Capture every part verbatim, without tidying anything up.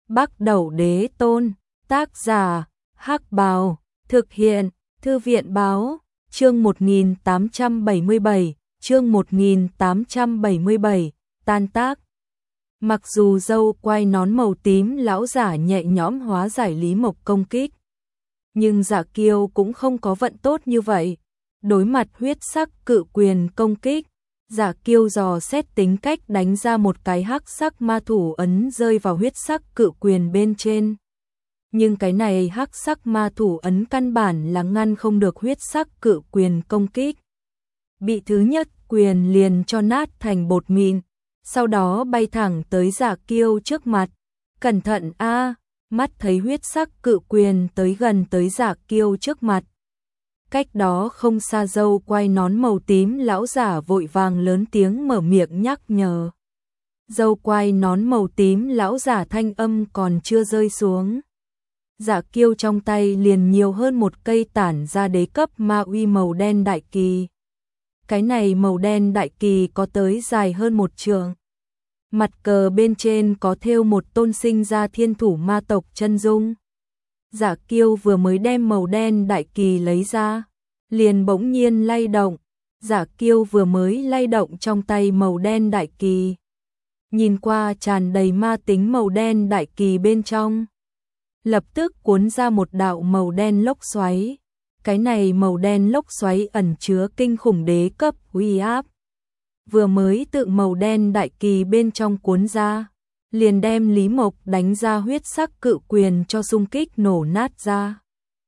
Bắc Đẩu Đế Tôn, tác giả, Hắc Bào, thực hiện, Thư viện Báo, chương một nghìn tám trăm bảy mươi bảy, chương một nghìn tám trăm bảy mươi bảy, tan tác. Mặc dù dâu quai nón màu tím lão giả nhẹ nhõm hóa giải Lý Mộc công kích, nhưng Dạ Kiêu cũng không có vận tốt như vậy. Đối mặt huyết sắc cự quyền công kích, Dạ Kiêu dò xét tính cách đánh ra một cái hắc sắc ma thủ ấn rơi vào huyết sắc cự quyền bên trên. Nhưng cái này hắc sắc ma thủ ấn căn bản là ngăn không được huyết sắc cự quyền công kích. Bị thứ nhất quyền liền cho nát thành bột mịn, sau đó bay thẳng tới Dạ Kiêu trước mặt. Cẩn thận a! Mắt thấy huyết sắc cự quyền tới gần tới Dạ Kiêu trước mặt. Cách đó không xa dâu quai nón màu tím lão giả vội vàng lớn tiếng mở miệng nhắc nhở. Dâu quai nón màu tím lão giả thanh âm còn chưa rơi xuống. Dạ Kiêu trong tay liền nhiều hơn một cây tản ra đế cấp ma uy màu đen đại kỳ. Cái này màu đen đại kỳ có tới dài hơn một trượng. Mặt cờ bên trên có thêu một tôn sinh ra thiên thủ ma tộc chân dung. Dạ Kiêu vừa mới đem màu đen đại kỳ lấy ra, liền bỗng nhiên lay động. Dạ Kiêu vừa mới lay động trong tay màu đen đại kỳ, nhìn qua tràn đầy ma tính màu đen đại kỳ bên trong, lập tức cuốn ra một đạo màu đen lốc xoáy. Cái này màu đen lốc xoáy ẩn chứa kinh khủng đế cấp uy áp. Vừa mới tự màu đen đại kỳ bên trong cuốn ra, liền đem Lý Mộc đánh ra huyết sắc cự quyền cho xung kích nổ nát ra.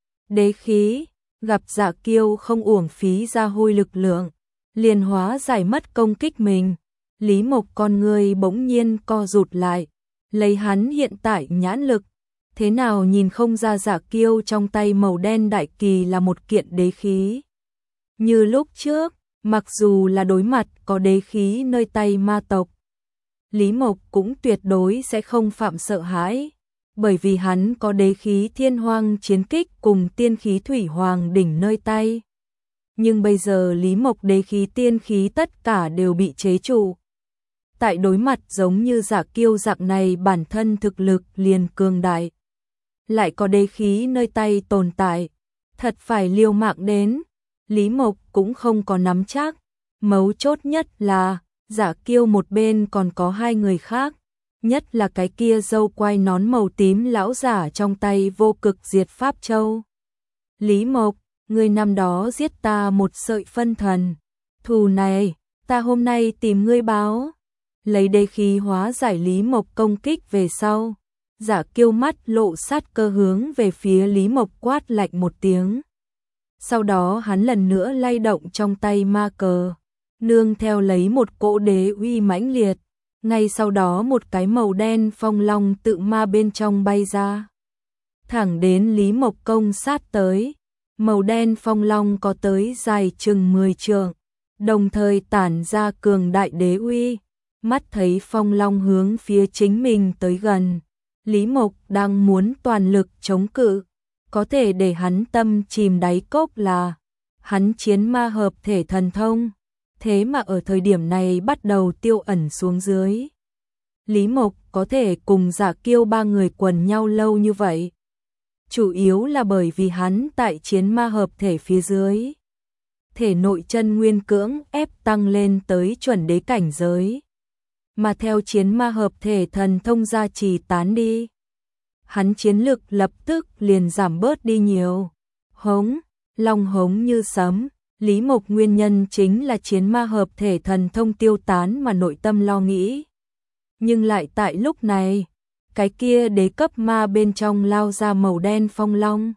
Đế khí, gặp Dạ Kiêu không uổng phí ra hôi lực lượng, liền hóa giải mất công kích mình. Lý Mộc con người bỗng nhiên co rụt lại, lấy hắn hiện tại nhãn lực, thế nào nhìn không ra Dạ Kiêu trong tay màu đen đại kỳ là một kiện đế khí. Như lúc trước, mặc dù là đối mặt có đế khí nơi tay ma tộc, Lý Mộc cũng tuyệt đối sẽ không phạm sợ hãi, bởi vì hắn có đế khí thiên hoang chiến kích cùng tiên khí thủy hoàng đỉnh nơi tay. Nhưng bây giờ Lý Mộc đế khí tiên khí tất cả đều bị chế trụ. Tại đối mặt giống như Dạ Kiêu dạng này bản thân thực lực liền cường đại, lại có đế khí nơi tay tồn tại, thật phải liều mạng đến. Lý Mộc cũng không có nắm chắc, mấu chốt nhất là Dạ Kiêu một bên còn có hai người khác, nhất là cái kia dâu quai nón màu tím lão giả trong tay vô cực diệt pháp châu. Lý Mộc, người năm đó giết ta một sợi phân thần, thù này ta hôm nay tìm ngươi báo. Lấy đế khí hóa giải Lý Mộc công kích về sau, Dạ Kiêu mắt lộ sát cơ hướng về phía Lý Mộc quát lạnh một tiếng. Sau đó hắn lần nữa lay động trong tay ma cờ, nương theo lấy một cỗ đế uy mãnh liệt. Ngay sau đó một cái màu đen phong long tự ma bên trong bay ra, thẳng đến Lý Mộc công sát tới. Màu đen phong long có tới dài chừng mười trượng, đồng thời tản ra cường đại đế uy. Mắt thấy phong long hướng phía chính mình tới gần, Lý Mộc đang muốn toàn lực chống cự. Có thể để hắn tâm chìm đáy cốc là hắn chiến ma hợp thể thần thông, thế mà ở thời điểm này bắt đầu tiêu ẩn xuống dưới. Lý Mộc có thể cùng Dạ Kiêu ba người quần nhau lâu như vậy, chủ yếu là bởi vì hắn tại chiến ma hợp thể phía dưới, thể nội chân nguyên cưỡng ép tăng lên tới chuẩn đế cảnh giới, mà theo chiến ma hợp thể thần thông gia trì tán đi, hắn chiến lực lập tức liền giảm bớt đi nhiều. Hống, long hống như sấm. Lý Mộc nguyên nhân chính là chiến ma hợp thể thần thông tiêu tán mà nội tâm lo nghĩ. Nhưng lại tại lúc này, cái kia đế cấp ma bên trong lao ra màu đen phong long,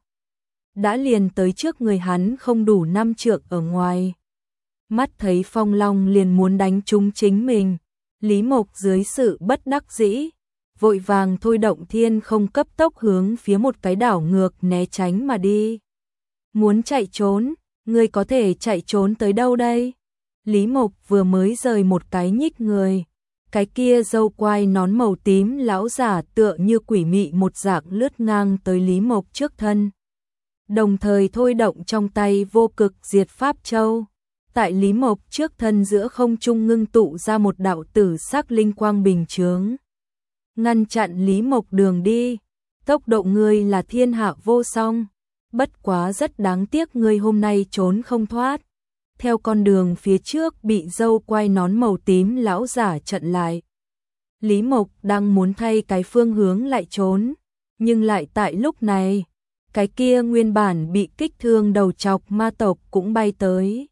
đã liền tới trước người hắn không đủ năm trượng ở ngoài. Mắt thấy phong long liền muốn đánh trúng chính mình, Lý Mộc dưới sự bất đắc dĩ, vội vàng thôi động thiên không cấp tốc hướng phía một cái đảo ngược né tránh mà đi. Muốn chạy trốn, ngươi có thể chạy trốn tới đâu đây? Lý Mộc vừa mới rời một cái nhích người, cái kia dâu quai nón màu tím lão giả tựa như quỷ mị một dạng lướt ngang tới Lý Mộc trước thân, đồng thời thôi động trong tay vô cực diệt pháp châu. Tại Lý Mộc trước thân giữa không trung ngưng tụ ra một đạo tử sắc linh quang bình chướng. ngăn chặn Lý Mộc đường đi. Tốc độ ngươi là thiên hạ vô song, bất quá rất đáng tiếc ngươi hôm nay trốn không thoát. Theo con đường phía trước bị dâu quai nón màu tím lão giả chặn lại. Lý Mộc đang muốn thay cái phương hướng lại trốn, nhưng lại tại lúc này, cái kia nguyên bản bị kích thương đầu chọc ma tộc cũng bay tới,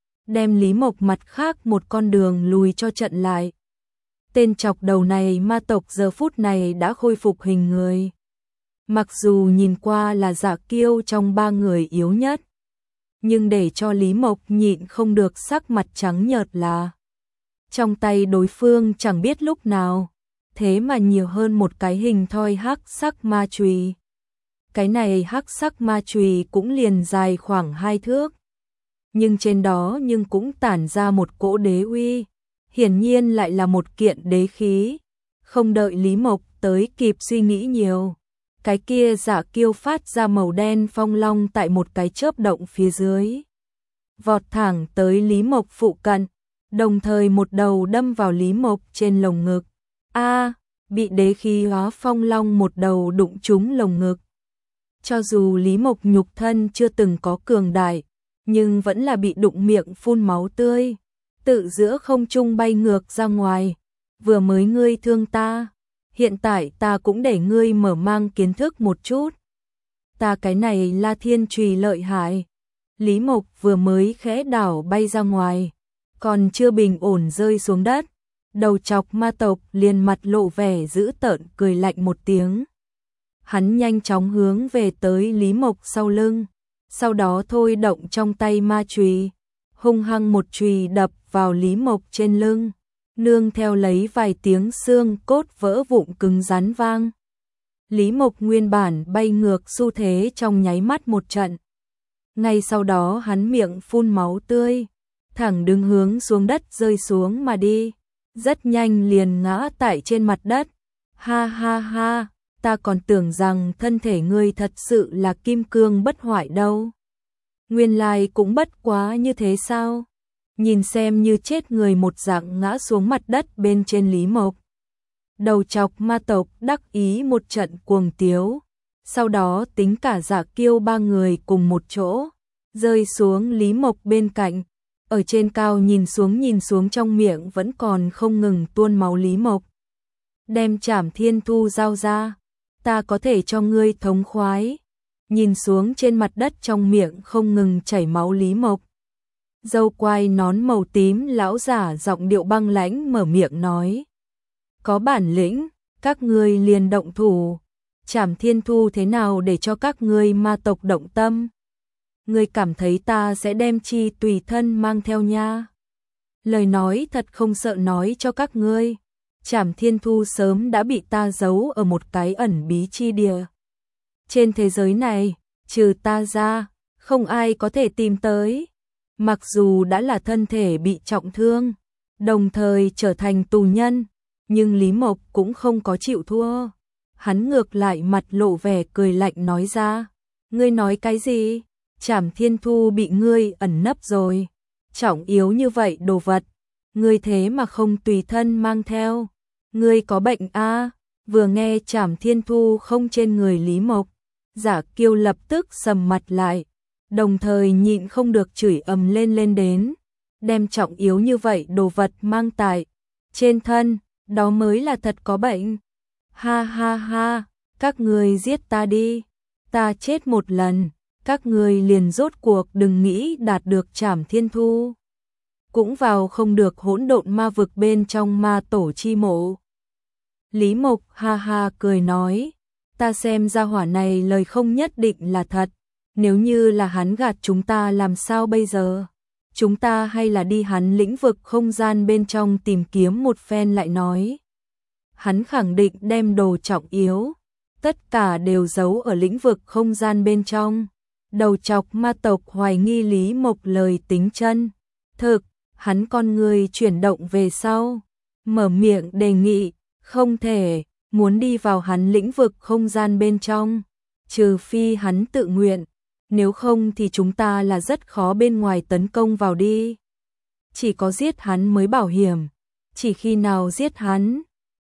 đem Lý Mộc mặt khác một con đường lùi cho chặn lại. Tên chọc đầu này ma tộc giờ phút này đã khôi phục hình người. Mặc dù nhìn qua là Dạ Kiêu trong ba người yếu nhất, nhưng để cho Lý Mộc nhịn không được sắc mặt trắng nhợt là trong tay đối phương chẳng biết lúc nào, thế mà nhiều hơn một cái hình thoi hắc sắc ma chùy. Cái này hắc sắc ma chùy cũng liền dài khoảng hai thước, nhưng trên đó nhưng cũng tản ra một cỗ đế uy, hiển nhiên lại là một kiện đế khí. Không đợi Lý Mộc tới kịp suy nghĩ nhiều, cái kia Dạ Kiêu phát ra màu đen phong long tại một cái chớp động phía dưới, vọt thẳng tới Lý Mộc phụ cận, đồng thời một đầu đâm vào Lý Mộc trên lồng ngực. A, bị đế khí hóa phong long một đầu đụng trúng lồng ngực. Cho dù Lý Mộc nhục thân chưa từng có cường đại, nhưng vẫn là bị đụng miệng phun máu tươi, tự giữa không trung bay ngược ra ngoài. Vừa mới ngươi thương ta, hiện tại ta cũng để ngươi mở mang kiến thức một chút. Ta cái này là thiên trùy lợi hại. Lý Mộc vừa mới khẽ đảo bay ra ngoài, còn chưa bình ổn rơi xuống đất, đầu chọc ma tộc liền mặt lộ vẻ dữ tợn cười lạnh một tiếng. Hắn nhanh chóng hướng về tới Lý Mộc sau lưng, sau đó thôi động trong tay ma chùy, hung hăng một chùy đập vào Lý Mộc trên lưng, nương theo lấy vài tiếng xương cốt vỡ vụn cứng rắn vang. Lý Mộc nguyên bản bay ngược xu thế trong nháy mắt một trận. Ngay sau đó hắn miệng phun máu tươi, thẳng đứng hướng xuống đất rơi xuống mà đi, rất nhanh liền ngã tại trên mặt đất. Ha ha ha, ta còn tưởng rằng thân thể ngươi thật sự là kim cương bất hoại đâu. Nguyên lai cũng bất quá như thế sao? Nhìn xem như chết người một dạng ngã xuống mặt đất bên trên Lý Mộc. Đầu chọc ma tộc đắc ý một trận cuồng tiếu, sau đó tính cả Dạ Kiêu ba người cùng một chỗ, rơi xuống Lý Mộc bên cạnh, ở trên cao nhìn xuống nhìn xuống trong miệng vẫn còn không ngừng tuôn máu Lý Mộc. Đem Trảm Thiên Thu giao ra, ta có thể cho ngươi thống khoái. Nhìn xuống trên mặt đất trong miệng không ngừng chảy máu Lý Mộc, dâu quai nón màu tím lão giả giọng điệu băng lãnh mở miệng nói: có bản lĩnh, các ngươi liền động thủ. Trảm Thiên Thu thế nào để cho các ngươi ma tộc động tâm? Ngươi cảm thấy ta sẽ đem chi tùy thân mang theo nha? Lời nói thật không sợ nói cho các ngươi, Trảm Thiên Thu sớm đã bị ta giấu ở một cái ẩn bí chi địa. Trên thế giới này, trừ ta ra, không ai có thể tìm tới. Mặc dù đã là thân thể bị trọng thương, đồng thời trở thành tù nhân, nhưng Lý Mộc cũng không có chịu thua. Hắn ngược lại mặt lộ vẻ cười lạnh nói ra: ngươi nói cái gì? Trảm Thiên Thu bị ngươi ẩn nấp rồi. Trọng yếu như vậy đồ vật, ngươi thế mà không tùy thân mang theo. Ngươi có bệnh a? À? Vừa nghe Trảm Thiên Thu không trên người Lý Mộc, Dạ Kiêu lập tức sầm mặt lại, đồng thời nhịn không được chửi ầm lên lên đến. Đem trọng yếu như vậy đồ vật mang tại trên thân, đó mới là thật có bệnh. Ha ha ha, các ngươi giết ta đi, ta chết một lần, các ngươi liền rốt cuộc đừng nghĩ đạt được Trảm Thiên Thu. Cũng vào không được hỗn độn ma vực bên trong ma tổ chi mộ. Lý Mộc ha ha cười nói: ta xem ra hỏa này lời không nhất định là thật, nếu như là hắn gạt chúng ta làm sao bây giờ? Chúng ta hay là đi hắn lĩnh vực không gian bên trong tìm kiếm một phen lại nói. Hắn khẳng định đem đồ trọng yếu, tất cả đều giấu ở lĩnh vực không gian bên trong. Đầu chọc ma tộc hoài nghi Lý Mộc lời tính chân thực, hắn con người chuyển động về sau, mở miệng đề nghị: không thể, muốn đi vào hắn lĩnh vực không gian bên trong, trừ phi hắn tự nguyện, nếu không thì chúng ta là rất khó bên ngoài tấn công vào đi. Chỉ có giết hắn mới bảo hiểm, chỉ khi nào giết hắn,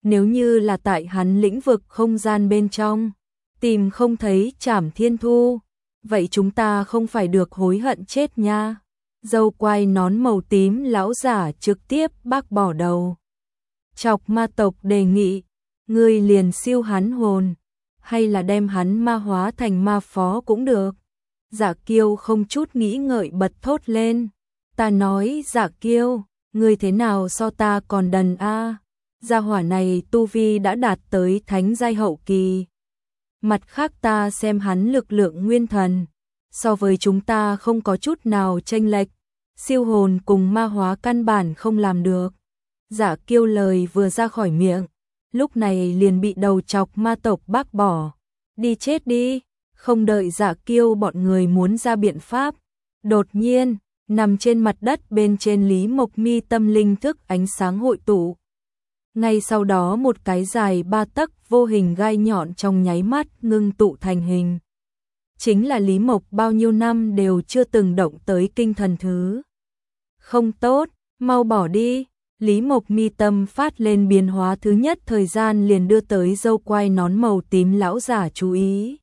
Nếu như là tại hắn lĩnh vực không gian bên trong, tìm không thấy Trảm Thiên Thu, vậy chúng ta không phải được hối hận chết nha. Dâu quai nón màu tím lão giả trực tiếp bác bỏ đầu. Chọc ma tộc đề nghị, ngươi liền siêu hắn hồn, hay là đem hắn ma hóa thành ma phó cũng được. Dạ Kiêu không chút nghĩ ngợi bật thốt lên. Ta nói Dạ Kiêu, ngươi thế nào so ta còn đần a? Gia hỏa này tu vi đã đạt tới thánh giai hậu kỳ. Mặt khác ta xem hắn lực lượng nguyên thần, so với chúng ta không có chút nào chênh lệch, siêu hồn cùng ma hóa căn bản không làm được. Dạ Kiêu lời vừa ra khỏi miệng, lúc này liền bị đầu chọc ma tộc bác bỏ. Đi chết đi, không đợi Dạ Kiêu bọn người muốn ra biện pháp. Đột nhiên, nằm trên mặt đất bên trên Lý Mộc Mi tâm linh thức ánh sáng hội tụ. Ngay sau đó một cái dài ba tấc vô hình gai nhọn trong nháy mắt ngưng tụ thành hình. Chính là Lý Mộc bao nhiêu năm đều chưa từng động tới kinh thần thứ. Không tốt, mau bỏ đi. Lý Mộc mi tâm phát lên biến hóa thứ nhất thời gian liền đưa tới dâu quai nón màu tím lão giả chú ý.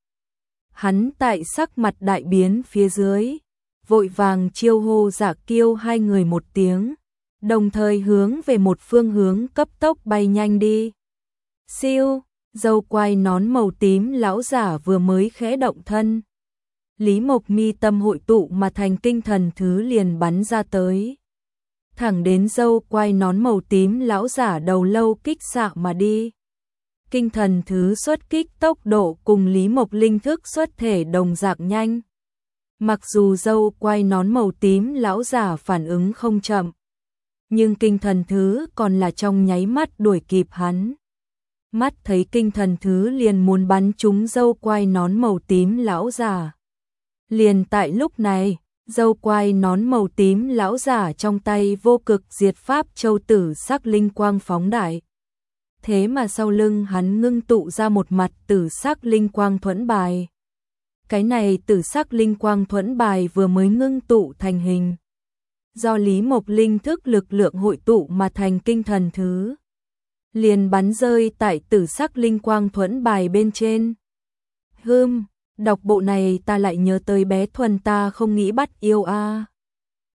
Hắn tại sắc mặt đại biến phía dưới, vội vàng chiêu hô Dạ Kiêu hai người một tiếng, đồng thời hướng về một phương hướng cấp tốc bay nhanh đi. Siêu, dâu quai nón màu tím lão giả vừa mới khẽ động thân. Lý Mộc mi tâm hội tụ mà thành kinh thần thứ liền bắn ra tới. Thẳng đến dâu quai nón màu tím lão giả đầu lâu kích xạ mà đi. Kinh thần thứ xuất kích tốc độ cùng Lý Mộc linh thức xuất thể đồng dạng nhanh. Mặc dù dâu quai nón màu tím lão giả phản ứng không chậm, nhưng kinh thần thứ còn là trong nháy mắt đuổi kịp hắn. Mắt thấy kinh thần thứ liền muốn bắn trúng dâu quai nón màu tím lão giả. Liền tại lúc này, dâu quai nón màu tím lão giả trong tay vô cực diệt pháp châu tử sắc linh quang phóng đại. Thế mà sau lưng hắn ngưng tụ ra một mặt tử sắc linh quang thuẫn bài. Cái này tử sắc linh quang thuẫn bài vừa mới ngưng tụ thành hình. Do Lý Mộc linh thức lực lượng hội tụ mà thành kinh thần thứ. Liền bắn rơi tại tử sắc linh quang thuẫn bài bên trên. Hưm, đọc bộ này ta lại nhớ tới bé Thuần ta không nghĩ bắt yêu a.